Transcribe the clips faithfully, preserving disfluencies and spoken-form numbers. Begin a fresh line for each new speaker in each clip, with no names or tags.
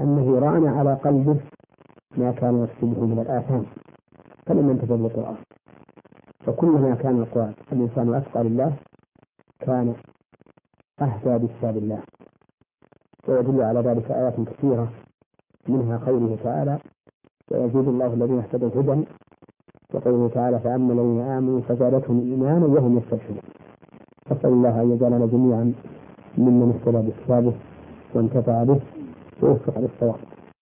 لأنه ران على قلبه ما كان يكتبه من الآثام فلم ينتبه بالقرآن. فكلما كان القرآن الإنسان أتقى لله كان أهدى بكتاب الله. ويدل على ذلك آيات كثيرة منها قوله تعالى ويزيد الله الذين اهتدوا هدى، وقوله تعالى فأما الذين آمنوا فزادتهم إيمانا وهم يستبشرون. أسأل الله أن يجعلنا جميعا ممن اهتدى بكتابه وانتفع به ووفق للصواب.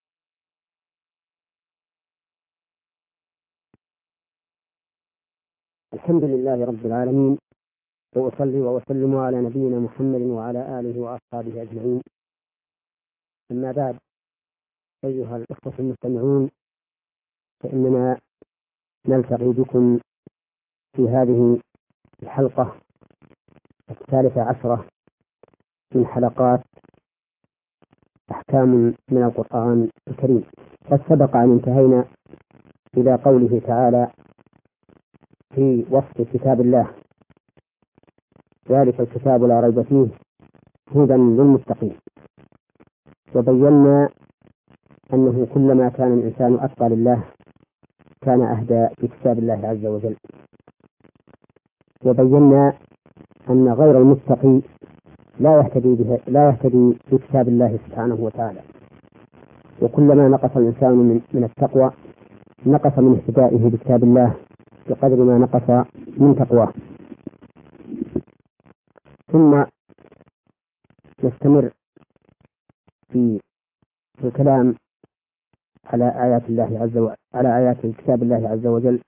الحمد لله رب العالمين، وأصلي وأسلم على نبينا محمد وعلى آله وأصحابه أجمعين. أما بعد، أيها الأخوة المستمعون، فإننا نلتقي بكم في هذه الحلقة الثالثة عشرة من حلقات أحكام من القرآن الكريم. قد سبق أن انتهينا إلى قوله تعالى في وصف كتاب الله ذلك الكتاب لا ريب فيه هدى للمتقين، وبينا أنه كلما كان الإنسان أتقى لله كان أهدى بكتاب الله عز وجل. وبينا أن غير المتقي لا يهتدي به لا يهتدي بكتاب الله سبحانه وتعالى، وكلما نقص الإنسان من, من التقوى نقص من اهتدائه بكتاب الله بقدر ما نقص من تقواه. ثم نستمر في الكلام على آيات الله عز وجل على آيات كتاب الله عز وجل،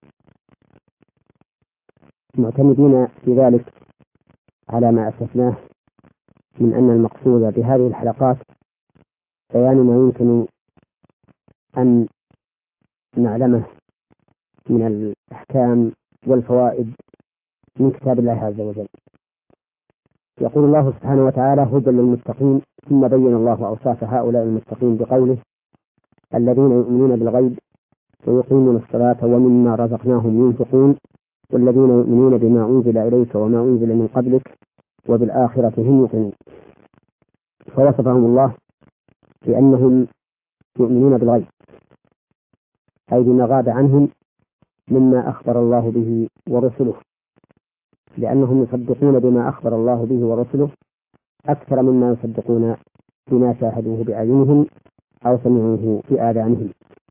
معتمدين في ذلك على ما أسسناه من أن المقصود بهذه الحلقات بيان ما يمكن أن نعلمه من الأحكام والفوائد من كتاب الله عز وجل. يقول الله سبحانه وتعالى هدى للمتقين، ثم بين الله أوصاف هؤلاء المتقين بقوله الذين يؤمنون بالغيب ويقيمون الصلاة ومما رزقناهم ينفقون والذين يؤمنون بما أنزل إليك وما أنزل من قبلك وبالآخرة هم يوقنون. فوصفهم الله بأنهم يؤمنون بالغيب، أي بما غاب عنهم مما أخبر الله به ورسله، لأنهم يصدقون بما أخبر الله به ورسله أكثر مما يصدقون بما شاهدوه بأعينهم أو سمعوه في آذانهم.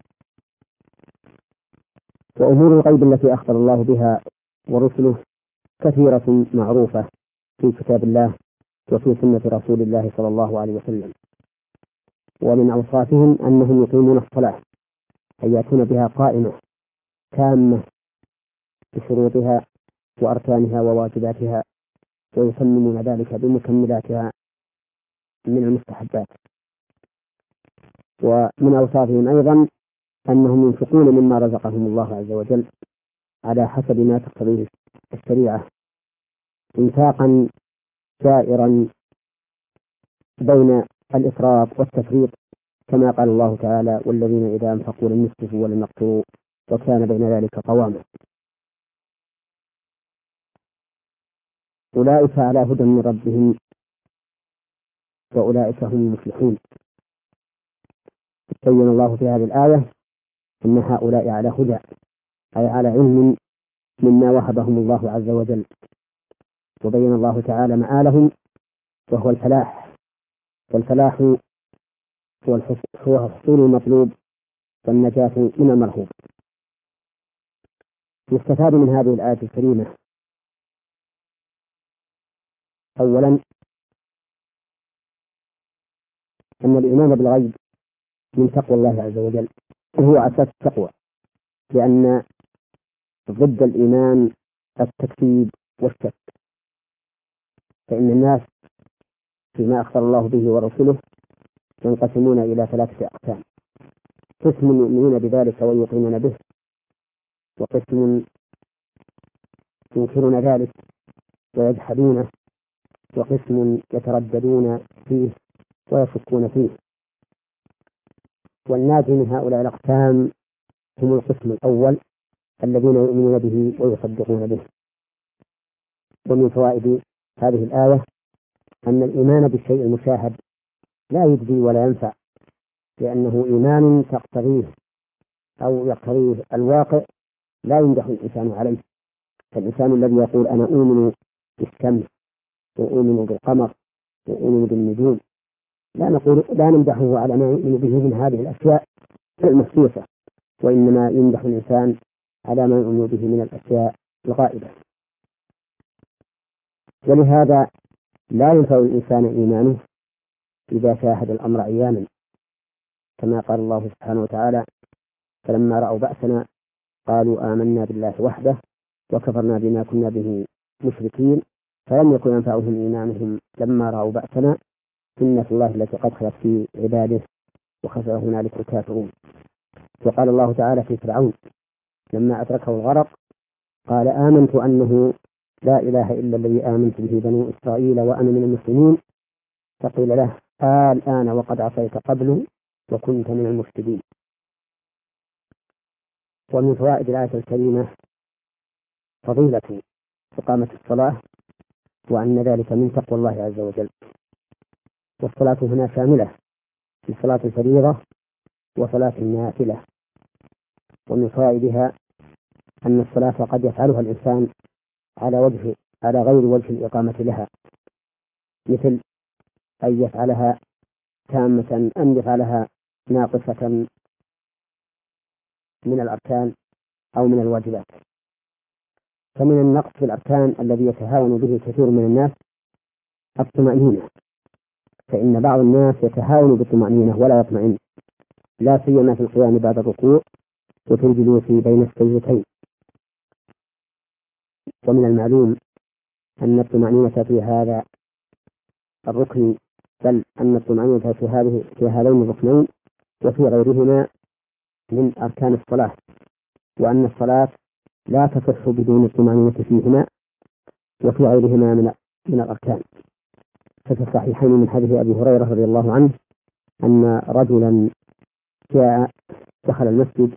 وأمور الغيب التي أخبر الله بها ورسله كثيرة معروفة في كتاب الله وفي سنة رسول الله صلى الله عليه وسلم. ومن أوصافهم أنهم يقيمون الصلاة، أي يأتون بها قائمة تامة بشروطها وأركانها وواجباتها، ويسمون ذلك بمكملاتها من المستحبات. ومن أوصافهم أيضا أنهم ينفقون مما رزقهم الله عز وجل على حسب ما تقتضيه الشريعة إنفاقا جائرا بين الإفراط والتفريط، كما قال الله تعالى والذين إذا أنفقوا لم يسرفوا ولم يقتروا وكان بين ذلك قواما. أولئك على هدى من ربهم وأولئك هم المفلحون. بين الله في هذه الآية أن هؤلاء على هدى، أي على علم مما وهبهم الله عز وجل، وبين الله تعالى مآلهم وهو الفلاح، والفلاح هو حصول المطلوب والنجاة من المرهوب. يستفاد من هذه الآية الكريمة أولا أن الإيمان بالغيب من تقوى الله عز وجل، وهو أساس التقوى، لأن ضد الإيمان التكذيب والشك. فإن الناس فيما أخبر الله به ورسوله ينقسمون إلى ثلاثة أقسام: قسم يؤمنون بذلك ويوقنون به، وقسم ينكرون ذلك ويجحدونه، وقسم يترددون فيه ويشكون فيه. والناجي من هؤلاء الأقسام هم القسم الأول الذين يؤمنون به ويصدقون به. ومن فوائد هذه الآية أن الإيمان بالشيء المشاهد لا يجزي ولا ينفع، لأنه إيمان تقتضيه أو يقتضيه الواقع لا يمدح الإنسان عليه. فالإنسان الذي يقول أنا أؤمن بالشمس وأؤمن بالقمر وأؤمن بالنجوم لا نقول لا نمدحه على ما يؤمن به من هذه الأشياء المحسوسة، وإنما يمدح الإنسان على ما يؤمن به من الأشياء الغائبة. ولهذا لا ينفع الإنسان إيمانه إذا شاهد الأمر عيانا، كما قال الله سبحانه وتعالى فلما رأوا بأسنا قالوا آمنا بالله وحده وكفرنا بما كنا به مشركين فلم يكن ينفعهم إيمانهم لما رأوا بأسنا سنة الله التي قد خلت في عباده وخسر هنالك الكافرون. وقال الله تعالى في فرعون لما أدركه الغرق قال آمنت أنه لا إله إلا الذي آمنت به بنو إسرائيل وأنا من المسلمين فقيل له آه الآن وقد عصيت قبل وكنت من المفسدين. ومن فوائد الآية الكريمة فضيلة إقامة الصلاة وأن ذلك من تقوى الله عز وجل. والصلاة هنا شاملة في صلاة الفريضة وصلاة النافلة. ومن فوائدها أن الصلاة قد يفعلها الإنسان على وجه على غير وجه الإقامة لها، مثل أن يفعلها تامة أم يفعلها ناقصة من الأركان أو من الواجبات. فمن النقص في الأركان الذي يتهاون به كثير من الناس الطمأنينة، فإن بعض الناس يتهاون بالطمأنينة ولا يطمئن، لا سيما في القيام بعد الركوع وفي الجلوس بين السجدتين. ومن المعلوم أن الطمأنينة في هذا الركن بل أن الطمأنينة في هذه في هذين الركنين وفي غيرهما من أركان الصلاة، وأن الصلاة لا تصح بدون الطمأنينة فيهما وفي غيرهما من من الأركان. ففي الصحيحين من حديث أبي هريرة رضي الله عنه أن رجلا جاء دخل المسجد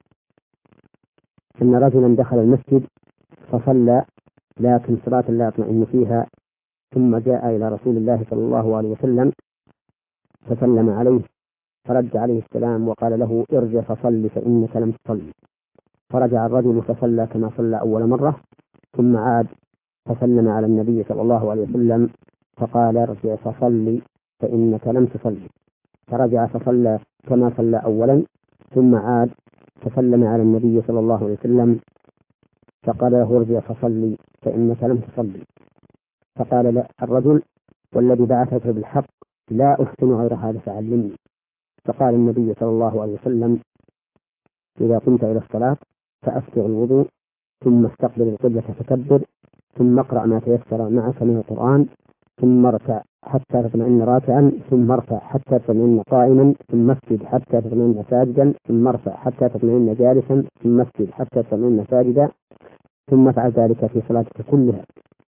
أن رجلا دخل المسجد فصلى لكن صلاة لا يطمئن فيها، ثم جاء إلى رسول الله صلى الله عليه وسلم فسلم عليه فرد عليه السلام وقال له ارجع فصل فإنك لم تصل. فرجع الرجل فصلى كما صلى أول مرة ثم عاد فسلم على النبي صلى الله عليه وسلم فقال ارجع فصل فإنك لم تصل. فرجع فصلى كما صلى أولا ثم عاد فسلم على النبي صلى الله عليه وسلم فقال له ارجع فصل فإنك لم تصل. فقال لا الرجل والذي بعثك بالحق لا أحسن غير هذا فعلمني. فقال النبي صلى الله عليه وسلم إذا قمت إلى الصلاة فأسبغ الوضوء ثم استقبل القبلة فكبر ثم اقرأ ما تيسر معك من القرآن ثم اركع حتى تطمئن راكعا ثم ارفع حتى تطمئن قائما ثم اسجد حتى تطمئن ساجدا ثم ارفع حتى تطمئن جالسا ثم اسجد حتى تطمئن ساجدا ثم افعل ذلك في صلاتك كلها.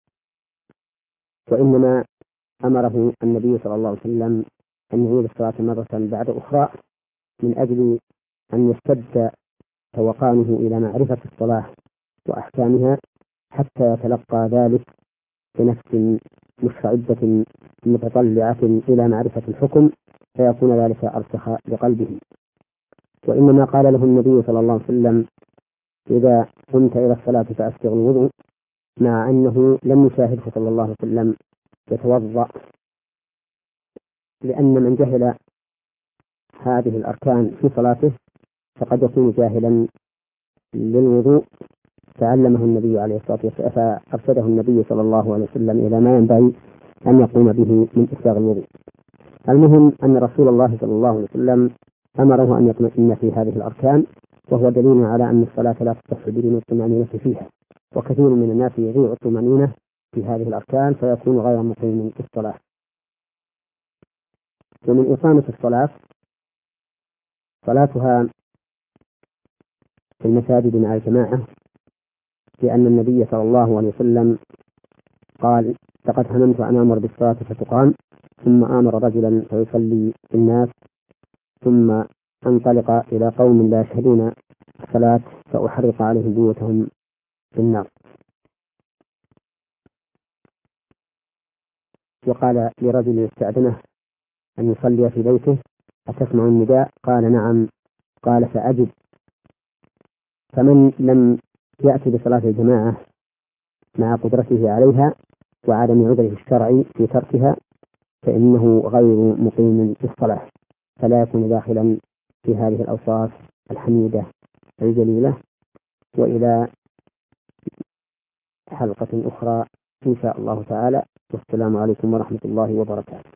وإنما أمره النبي صلى الله عليه وسلم أن يعيد الصلاة مرة بعد أخرى من أجل أن يشتد توقانه إلى معرفة الصلاة وأحكامها حتى يتلقى ذلك بنفس مستعدة متطلعة إلى معرفة الحكم فيكون ذلك أرسخ لقلبه. وإنما قال له النبي صلى الله عليه وسلم إذا قمت إلى الصلاة فأسبغ الوضوء مع أنه لم يشاهده صلى الله عليه وسلم يتوضأ، لأن من جهل هذه الأركان في صلاته فقد يكون جاهلا للوضوء تعلمه النبي عليه الصلاة والسلام فأرشده النبي صلى الله عليه وسلم إلى ما ينبغي أن يقوم به من إسباغ الوضوء. المهم أن رسول الله صلى الله عليه وسلم أمره أن يطمئن في هذه الأركان، وهو دليل على أن الصلاة لا تصح بدون الطمأنينة فيها. وكثير من الناس يضيع الطمأنينة في هذه الأركان فيكون غير مقيم في الصلاة. ومن إقامة الصلاة صلاتها في المساجد مع الجماعة، لأن النبي صلى الله عليه وسلم قال لقد هممت أن أمر بالصلاة فتقام ثم آمر رجلا فيصلي بالناس ثم أنطلق إلى قوم لا يشهدون الصلاة فأحرق عليهم بيوتهم بالنار. وقال لرجل يستأذنه أن يصلي في بيته أتسمع النداء؟ قال نعم. قال فأجب. فمن لم يأتي بصلاة الجماعة مع قدرته عليها وعدم عذره الشرعي في تركها فإنه غير مقيم في الصلاة، فلا يكون داخلا في هذه الأوصاف الحميدة الجليلة. وإلى حلقة أخرى إن شاء الله تعالى، والسلام عليكم ورحمة الله وبركاته.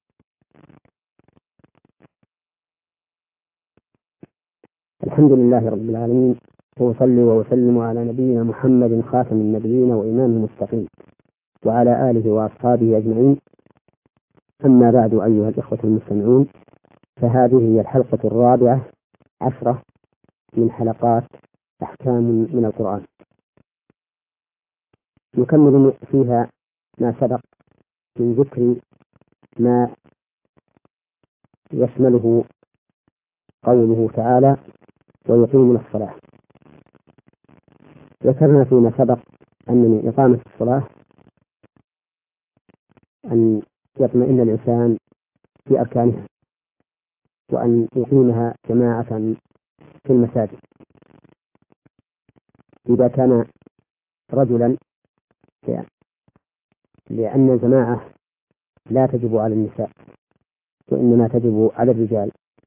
الحمد لله رب العالمين، وأصلي وأسلم على نبينا محمد خاتم النبيين وإمام المتقين وعلى آله وأصحابه أجمعين. أما بعد، أيها الإخوة المستمعون، فهذه هي الحلقة الرابعة عشرة من حلقات أحكام من القرآن، نكمل فيها ما سبق من ذكر ما يشمله قوله تعالى ويقيمون الصلاة. ذكرنا فيما سبق أن من إقامة الصلاة أن يطمئن الإنسان في أركانها وأن يقيمها جماعة في المساجد. إذا كان رجلا، لأن الجماعة لا تجب على النساء وإنما تجب على الرجال،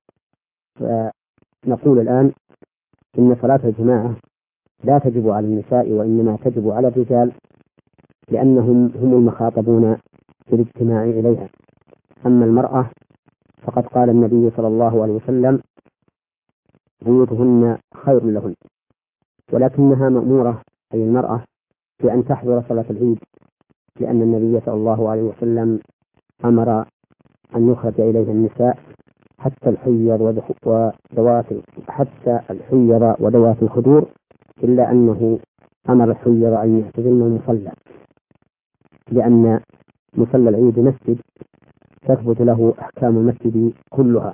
فنقول الآن إن صلاة الجماعة لا تجب على النساء وإنما تجب على الرجال، لأنهم هم المخاطبون بالاجتماع إليها. أما المرأة فقد قال النبي صلى الله عليه وسلم بيوتهن خير لهن، ولكنها مأمورة أي المرأة بأن تحضر صلاة العيد، لأن النبي صلى الله عليه وسلم أمر أن يخرج إليها النساء حتى الحيض وذوات حتى الحيض وذوات الخدور، إلا أنه أمر الحيض أن يعتزلن المصلى، لأن مصلى العيد مسجد تثبت له أحكام المسجد كلها.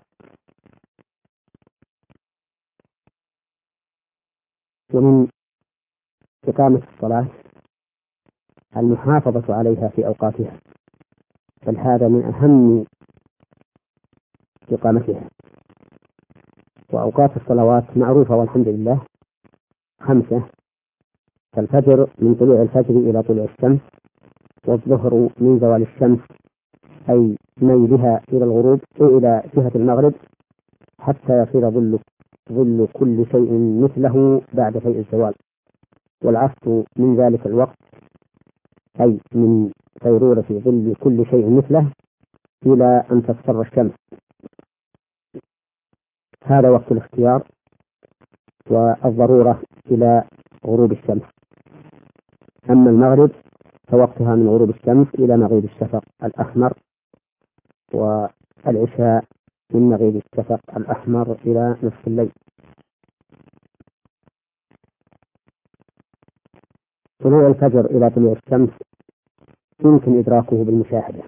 ومن إقامة الصلاة المحافظة عليها في أوقاتها، بل هذا من أهم إقامتها. وأوقات الصلوات معروفة والحمد لله خمسة: الفجر من طلوع الفجر إلى طلوع الشمس، والظهر من زوال الشمس أي ميلها إلى الغروب إلى جهة المغرب حتى يصير ظل ظل كل شيء مثله بعد فيء الزوال، والعصر من ذلك الوقت أي من صيرورة ظل كل شيء مثله إلى أن تصفر الشمس، هذا وقت الاختيار والضرورة إلى غروب الشمس. أما المغرب فوقتها من غروب الشمس إلى مغيب الشفق الأحمر، والعشاء من مغيب الشفق الأحمر إلى نصف الليل. طلوع الفجر إلى طلوع الشمس يمكن إدراكه بالمشاهدة،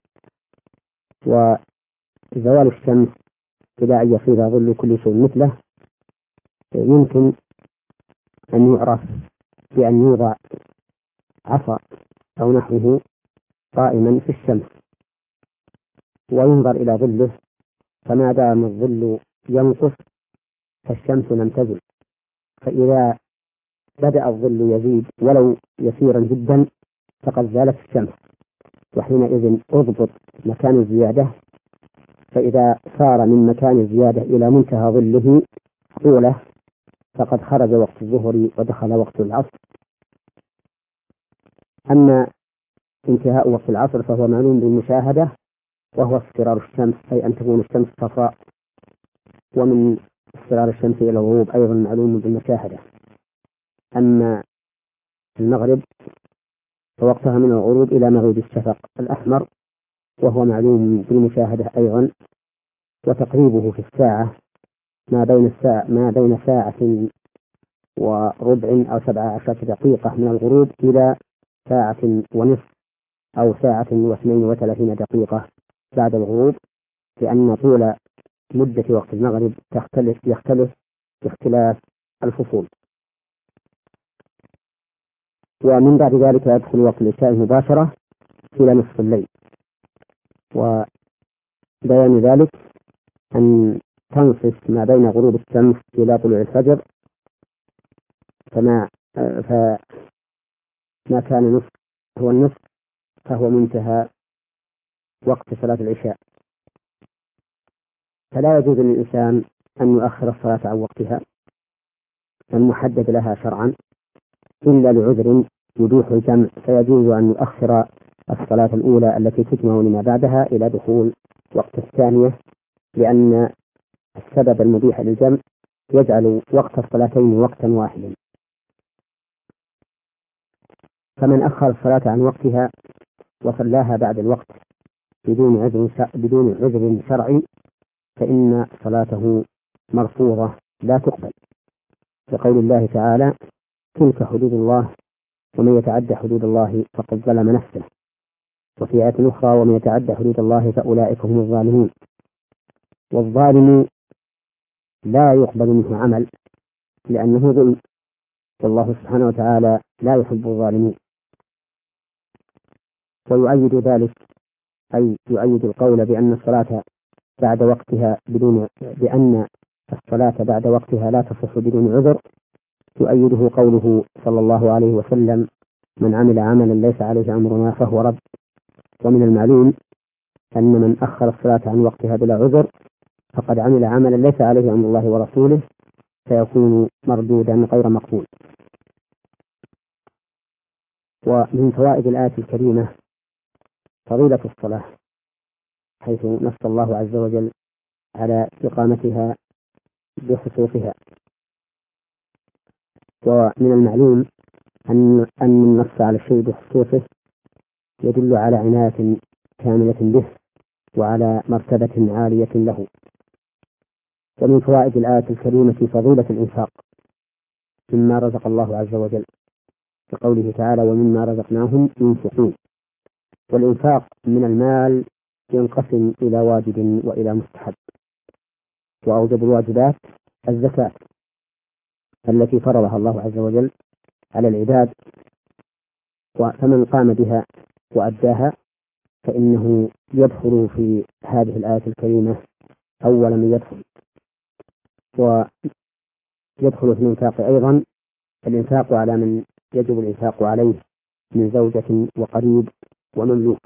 وزوال الشمس إلى أن يصير ظل كل شيء مثله يمكن أن يعرف بأن يوضع عصا أو نحوه قائما في الشمس وينظر إلى ظله، فما دام الظل ينقص فالشمس لم تزل، فإذا بدأ الظل يزيد ولو يسيرا جدا فقد زالت الشمس، وحينئذ اضبط مكان الزيادة، فإذا صار من مكان الزيادة إلى منتهى ظله طوله فقد خرج وقت الظهر ودخل وقت العصر. أما انتهاء وقت العصر فهو معلوم بالمشاهدة، وهو اصفرار الشمس أي أن تكون الشمس صفراء، ومن اصفرار الشمس إلى الغروب أيضا معلوم بالمشاهدة. أما المغرب فوقتها من الغروب إلى مغيب الشفق الأحمر، وهو معلوم بالمشاهدة أيضا، وتقريبه في الساعة ما بين الساعة ما بين ساعة وربع أو سبع عشرة دقيقة من الغروب إلى ساعة ونصف أو ساعة واثنين وثلاثين دقيقة بعد الغروب، لأن طول مدة وقت المغرب تختلف يختلف باختلاف الفصول. ومن بعد ذلك يدخل وقت العشاء مباشرة إلى نصف الليل، وبيان ذلك أن تنصف ما بين غروب الشمس إلى طلوع الفجر، فما فما كان نصف هو النصف فهو منتهى وقت صلاة العشاء. فلا يجوز للإنسان أن يؤخر الصلاة عن وقتها المحدد لها شرعا إلا لعذر يبيح الجمع، فيجوز أن يؤخر الصلاة الأولى التي تجمع لما بعدها إلى دخول وقت الثانية، لأن السبب المبيح للجمع يجعل وقت الصلاتين وقتا واحدا. فمن أخر الصلاة عن وقتها وصلاها بعد الوقت بدون عذر بدون عذر شرعي فإن صلاته مرفوضة لا تقبل، لقول الله تعالى: تلك حدود الله ومن يتعدى حدود الله فقد ظلم نفسه. وفي آية أخرى: ومن يتعدى حدود الله فأولئك هم الظالمون. والظالم لا يقبل منه عمل لأنه ظلم، والله سبحانه وتعالى لا يحب الظالمين. ويؤيد ذلك أي يؤيد القول بأن الصلاة بعد وقتها بدون بأن الصلاة بعد وقتها لا تصح بدون عذر، يؤيده قوله صلى الله عليه وسلم: من عمل عملا ليس عليه أمرنا فهو رد. ومن المعلوم أن من أخر الصلاة عن وقتها بلا عذر فقد عمل عملا ليس عليه أمر الله ورسوله، فيكون مردودا غير مقبول. ومن فوائد الآية الكريمة فضيلة الصلاة، حيث نص الله عز وجل على إقامتها بخصوصها. ومن المعلوم أن أن النص على الشيء بخصوصه يدل على عناية كاملة به وعلى مرتبة عالية له. ومن فوائد الآية الكريمة فضيلة الإنفاق مما رزق الله عز وجل، بقوله تعالى: ومما رزقناهم ينفقون. والإنفاق من المال ينقسم إلى واجب وإلى مستحب، وأوجب الواجبات الزكاة التي فرضها الله عز وجل على العباد، فمن قام بها وأداها فإنه يدخل في هذه الآية الكريمة أول من يدخل. ويدخل في الإنفاق أيضا الإنفاق على من يجب الإنفاق عليه من زوجة وقريب ومملوك.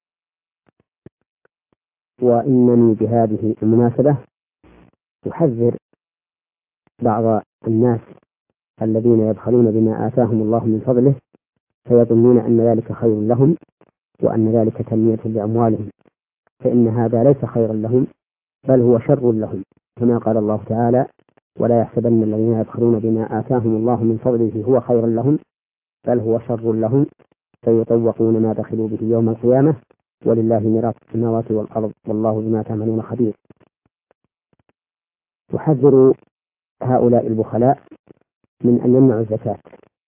وإنني بهذه المناسبة أحذر بعض الناس الذين يبخلون بما آتاهم الله من فضله فيظنون أن ذلك خير لهم وأن ذلك تنمية لأموالهم، فإن هذا ليس خيرا لهم بل هو شر لهم، كما قال الله تعالى: ولا يحسبن الذين يبخلون بما آتاهم الله من فضله هو خيرا لهم بل هو شر لهم فيطوقون ما بخلوا به يوم القيامة ولله ميراث السماوات والأرض والله بما تعملون خبير. تحذر هؤلاء البخلاء من أن يمنعوا الزكاة،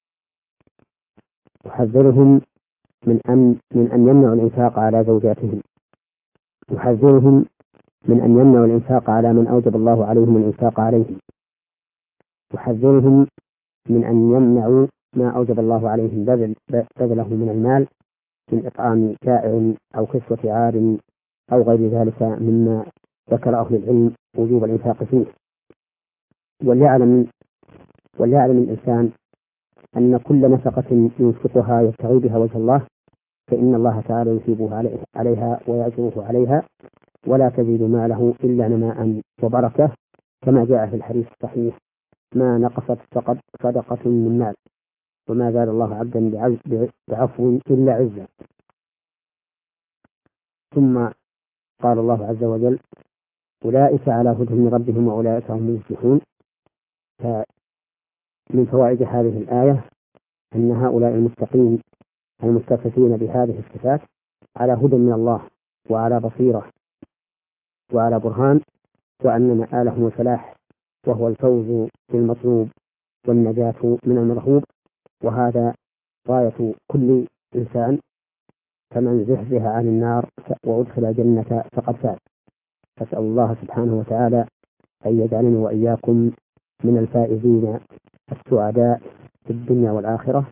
تحذرهم من أن من أن يمنعوا الإنفاق على زوجاتهم، تحذرهم من أن يمنعوا الإنفاق على من أوجب الله عليهم الإنفاق عليهم، تحذرهم من أن يمنعوا ما أوجب الله عليهم بذله من المال من إطعام جائع أو كسوة عار أو غير ذلك مما ذكر أهل العلم وجوب الإنفاق فيه. وليعلم وليعلم الإنسان أن كل نفقة ينفقها يبتغي بها وجه الله فإن الله تعالى يثيبه عليها ويأجره عليها، ولا تزيد ماله إلا نماء وبركة، كما جاء في الحديث الصحيح: ما نقصت صدقة من مال وما زاد الله عبدا بعفو إلا عزا. ثم قال الله عز وجل: أولئك على هدى من ربهم وأولئك هم المفلحون. فمن فوائد هذه الآية أن هؤلاء المتقين المتصفين بهذه الصفات على هدى من الله وعلى بصيرة وعلى برهان، وأن مآلهم الفلاح وهو الفوز بالمطلوب والنجاة من المرهوب، وهذا غاية كل إنسان، فمن زحزح عن النار وأدخل الجنة فقد فاز. أسأل الله سبحانه وتعالى أن يجعلني وإياكم من الفائزين السعداء في الدنيا والآخرة.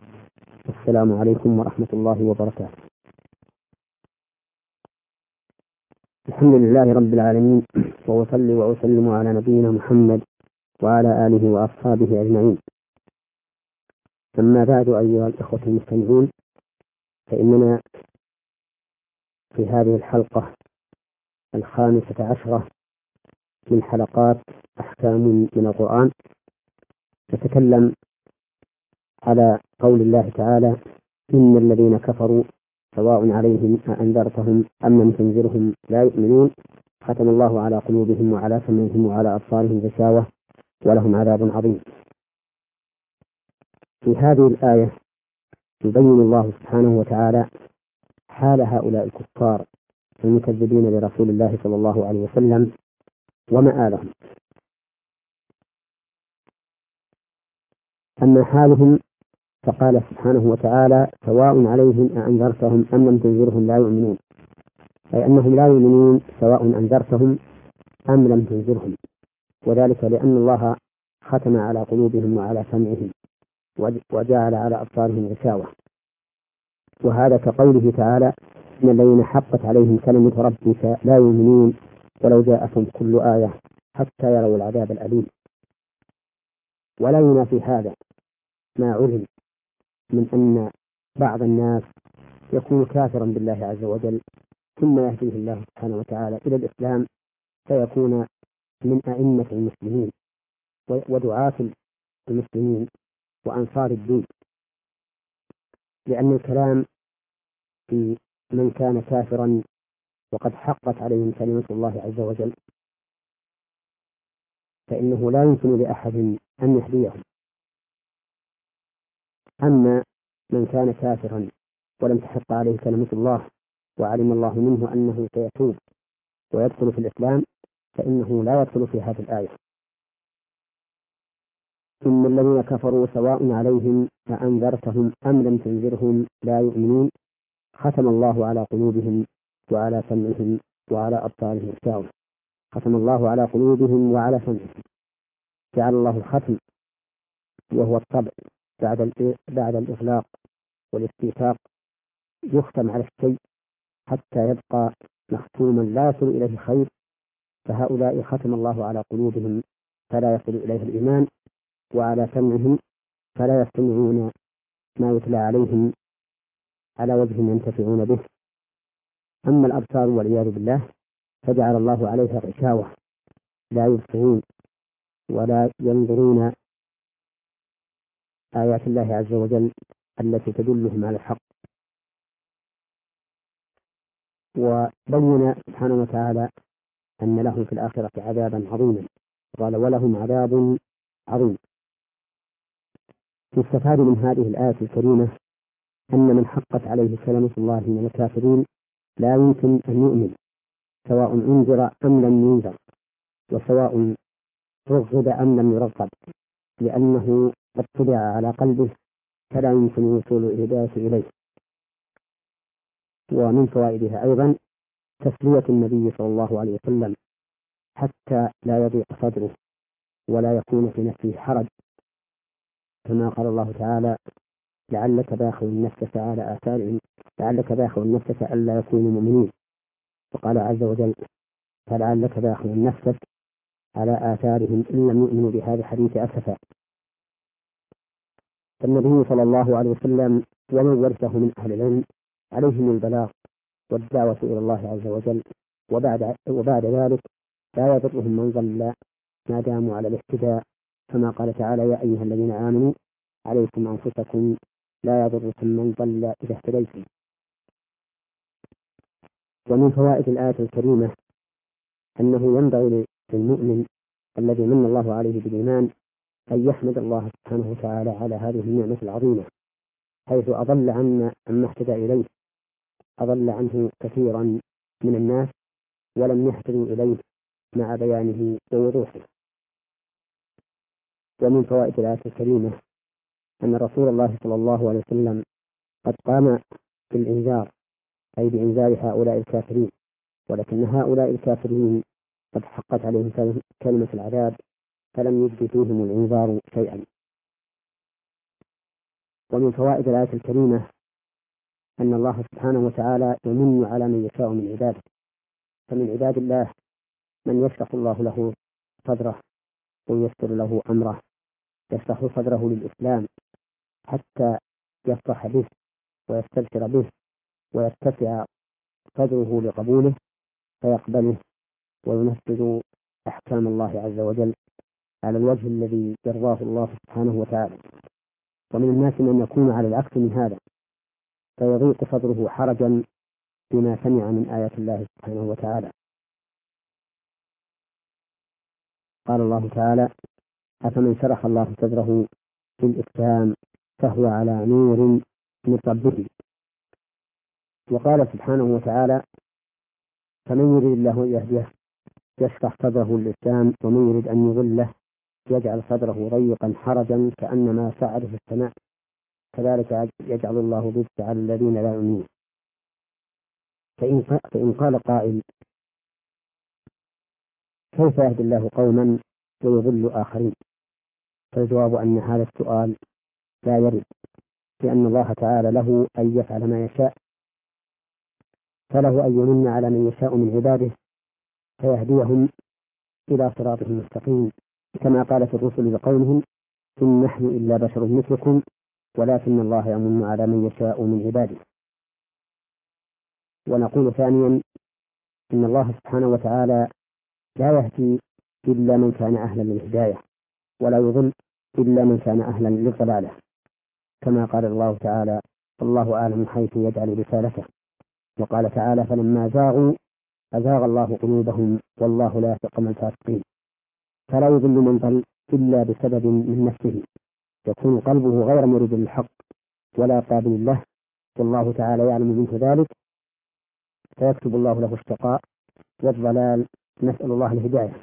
السلام عليكم ورحمة الله وبركاته. الحمد لله رب العالمين، وأصلي وأسلم على نبينا محمد وعلى آله وأصحابه أجمعين. أما بعد، أيها الإخوة المستمعون، فإننا في هذه الحلقة الخامسة عشرة من حلقات أحكام من القرآن نتكلم على قول الله تعالى: إن الذين كفروا سواء عليهم أأنذرتهم أم لم تنذرهم لا يؤمنون، ختم الله على قلوبهم وعلى سمعهم وعلى أبصارهم غشاوة ولهم عذاب عظيم. في هذه الآية يبين الله سبحانه وتعالى حال هؤلاء الكفار المكذبين لرسول الله صلى الله عليه وسلم ومآلهم. أما حالهم فقال سبحانه وتعالى: سواء عليهم أأنذرتهم أم لم تنذرهم لا يؤمنون، أي أنهم لا يؤمنون سواء أنذرتهم أم لم تنذرهم، وذلك لأن الله ختم على قلوبهم وعلى سمعهم وجعل على أبصارهم غشاوة. وهذا كقوله تعالى: إن الذين حقت عليهم كلمة ربك لا يؤمنون ولو جاءتهم كل آية حتى يروا العذاب الأليم. ولا ينافي هذا ما علم من أن بعض الناس يكون كافرا بالله عز وجل ثم يهديه الله سبحانه وتعالى إلى الإسلام فيكون من أئمة المسلمين ودعاة المسلمين وأنصار الدين، لأن الكلام في من كان كافرا وقد حقت عليهم كلمة الله عز وجل فإنه لا يمكن لأحد أن يهديهم. أما من كان كافرا ولم تحق عليه كلمة الله وعلم الله منه أنه سيتوب ويدخل في الإسلام فإنه لا يدخل في هذه الآية. إن الذين كفروا سواء عليهم أأنذرتهم أم لم تنذرهم لا يؤمنون، ختم الله على قلوبهم وعلى سمعهم وعلى أبصارهم غشاوة. ختم الله على قلوبهم وعلى سمعهم، جعل الله الختم وهو الطبع بعد بعد الإغلاق والاستيثاق، يختم على الشيء حتى يبقى مختوما لا يصل إليه خير، فهؤلاء ختم الله على قلوبهم فلا يصل إليه الإيمان، وعلى سمعهم فلا يستمعون ما يتلى عليهم على وجه ينتفعون به. أما الأبصار والعياذ بالله فجعل الله عليها غشاوة، لا يبصرون ولا ينظرون آيات الله عز وجل التي تدلهم على الحق. وبين سبحانه وتعالى أن لهم في الآخرة عذابا عظيما، قال: ولهم عذاب عظيم. يستفاد من هذه الآية الكريمة أن من حقت عليه كلمة الله من الكافرين لا يمكن أن يؤمن سواء أنذر أم لم ينذر، وسواء رغب أم لم يرغب، لأنه قد طبع على قلبه فلا يمكن الوصول الهداية إليه. ومن فوائدها أيضا تسلية النبي صلى الله عليه وسلم حتى لا يضيق صدره ولا يكون في نفسه حرج، كما قال الله تعالى: لعلك باخع نفسك على آثارهم لعلك باخع نفسك ألا يكونوا مؤمنين. وقال عز وجل: فلعلك باخع نفسك على آثارهم إن لم يؤمنوا بهذا الحديث أسفا. فالنبي صلى الله عليه وسلم ومن ورثه من أهل العلم عليهم البلاغ والدعوة إلى الله عز وجل، وبعد, وبعد ذلك لا يضرهم من ضل ما داموا على الاهتداء، كما قال تعالى: يا أيها الذين آمنوا عليكم أنفسكم لا يضركم من ضل إذا اهتديتم. ومن فوائد الآية الكريمة أنه ينبغي للمؤمن الذي من الله عليه بالإيمان أن يحمد الله سبحانه وتعالى على هذه النعمة العظيمة، حيث أضل عنا عما اهتدى إليه، أضل عنه كثيرا من الناس ولم يهتدوا إليه مع بيانه ووضوحه. ومن فوائد الآية الكريمة أن رسول الله صلى الله عليه وسلم قد قام بالإنذار، أي بإنذار هؤلاء الكافرين، ولكن هؤلاء الكافرين قد حقت عليهم كلمة العذاب فلم يجد فيهم الإنذار شيئا. ومن فوائد الآية الكريمة أن الله سبحانه وتعالى يمن على من يشاء من عباده، فمن عباد الله من يشرح الله له صدره وييسر له أمره، يشرح صدره للإسلام حتى يفرح به ويستبشر به ويتسع صدره لقبوله فيقبله وينفذ أحكام الله عز وجل على الوجه الذي يرضاه الله سبحانه وتعالى. ومن الناس من يكون على العكس من هذا فيضيق صدره حرجا بما سمع من آيات الله سبحانه وتعالى. قال الله تعالى: أفمن شرح الله صدره للإسلام فهو على نور من ربه. وقال سبحانه وتعالى: فمن يريد الله أن يهديه يشرح صدره للإسلام ومن يريد أن يضله يجعل صدره ضيقا حرجا كأنما صعد في السماء كذلك يجعل الله الرجس على الذين لا يؤمنون. فإن فإن قال قائل: كيف يهدي الله قوما ويضل آخرين؟ فالجواب أن هذا السؤال لا يرد، لأن الله تعالى له أن يفعل ما يشاء، فله أن يمن على من يشاء من عباده فيهديهم إلى صراطه المستقيم، كما قالت الرسل لقومهم: إن نحن إلا بشر مثلكم ولكن الله يمن على من يشاء من عباده. ونقول ثانيا: إن الله سبحانه وتعالى لا يهدي إلا من كان أهلا للهداية، ولا يضل إلا من كان أهلا للضلالة، كما قال الله تعالى: الله أعلم حيث يجعل رسالته. وقال تعالى: فلما زاغوا أزاغ الله قلوبهم والله لا يهدي القوم الفاسقين. فلا يضل من ضل إلا بسبب من نفسه، يكون قلبه غير مريد للحق ولا قابل له، والله تعالى يعلم منه ذلك فيكتب الله له الشقاء والضلال، نسأل الله الهداية.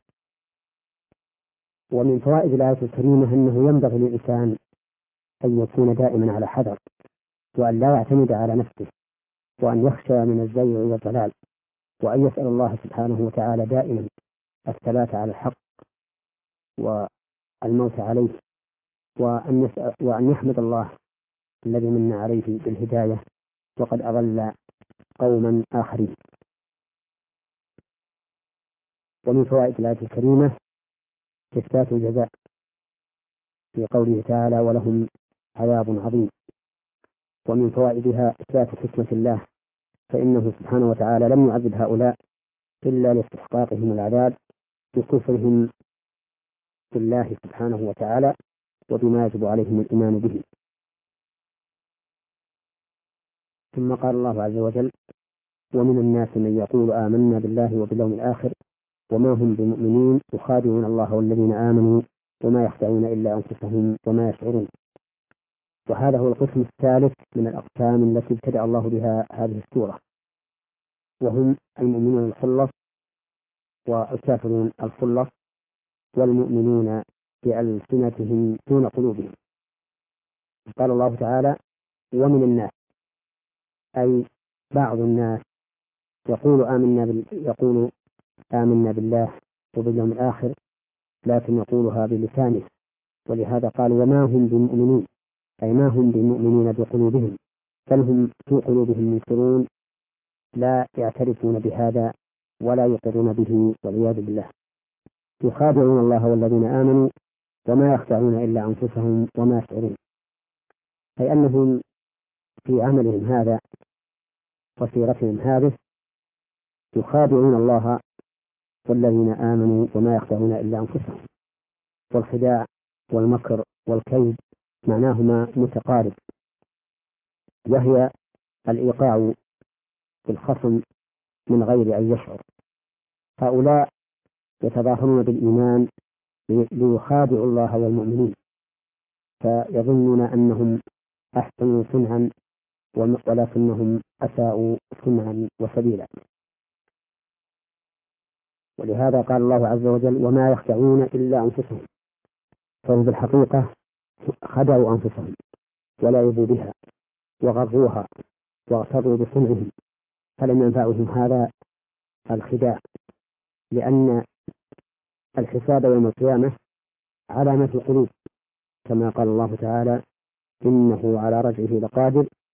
ومن فوائد الآية الكريمة أنه ينبغي للإنسان أن يكون دائما على حذر، وأن لا يعتمد على نفسه، وأن يخشى من الزيغ والضلال، وأن يسأل الله سبحانه وتعالى دائما الثبات على الحق والموت عليه، وأن, يسأل وأن يحمد الله الذي من عليه بالهداية وقد أضل قوما آخرين. ومن فوائد الآية الكريمة إثبات الجزاء في قوله تعالى: ولهم عذاب عظيم. ومن فوائدها إثبات حكمة الله، فإنه سبحانه وتعالى لم يعذب هؤلاء إلا لاستحقاقهم العذاب بكفرهم بالله سبحانه وتعالى وبما يجب عليهم الإيمان به. ثم قال الله عز وجل: ومن الناس من يقول آمنا بالله وباليوم الآخر وما هم بمؤمنين يخادعون الله والذين آمنوا وما يخدعون إلا أنفسهم وما يشعرون. وهذا هو القسم الثالث من الأقسام التي ابتدأ الله بها هذه السورة، وهم المؤمنون الخلص والكافرون الخلص، والمؤمنون بألسنتهم دون قلوبهم. قال الله تعالى: ومن الناس، أي بعض الناس يقول آمنا بال... يقول آمنا بالله وباليوم الآخر، لكن يقولها بلسانه، ولهذا قال: وما هم بمؤمنين، أي ما هم بمؤمنين بقلوبهم، بل هم في قلوبهم منكرون لا يعترفون بهذا ولا يقرون به والعياذ بالله. يخادعون الله والذين آمنوا وما يخدعون إلا أنفسهم وما يشعرون، أي أنهم في عملهم هذا وسيرتهم هذه يخادعون الله والذين آمنوا وما يخدعون إلا أنفسهم. والخداع والمكر والكيد معناهما متقارب، وهي الإيقاع بالخصم من غير أن يشعر. هؤلاء يتظاهرون بالإيمان ليخادعوا الله والمؤمنين، فيظنون أنهم أحسنوا صنعا ولكنهم أساءوا صنعا وسبيلا. ولهذا قال الله عز وجل: وما يخدعون إلا أنفسهم، فهم بالحقيقة خدعوا أنفسهم ولعبوا بها وغروها واغتروا بصنعهم، فلم ينفعهم هذا الخداع، لأن الحساب يوم القيامة علامة القلوب، كما قال الله تعالى: إنه على رجعه لقادر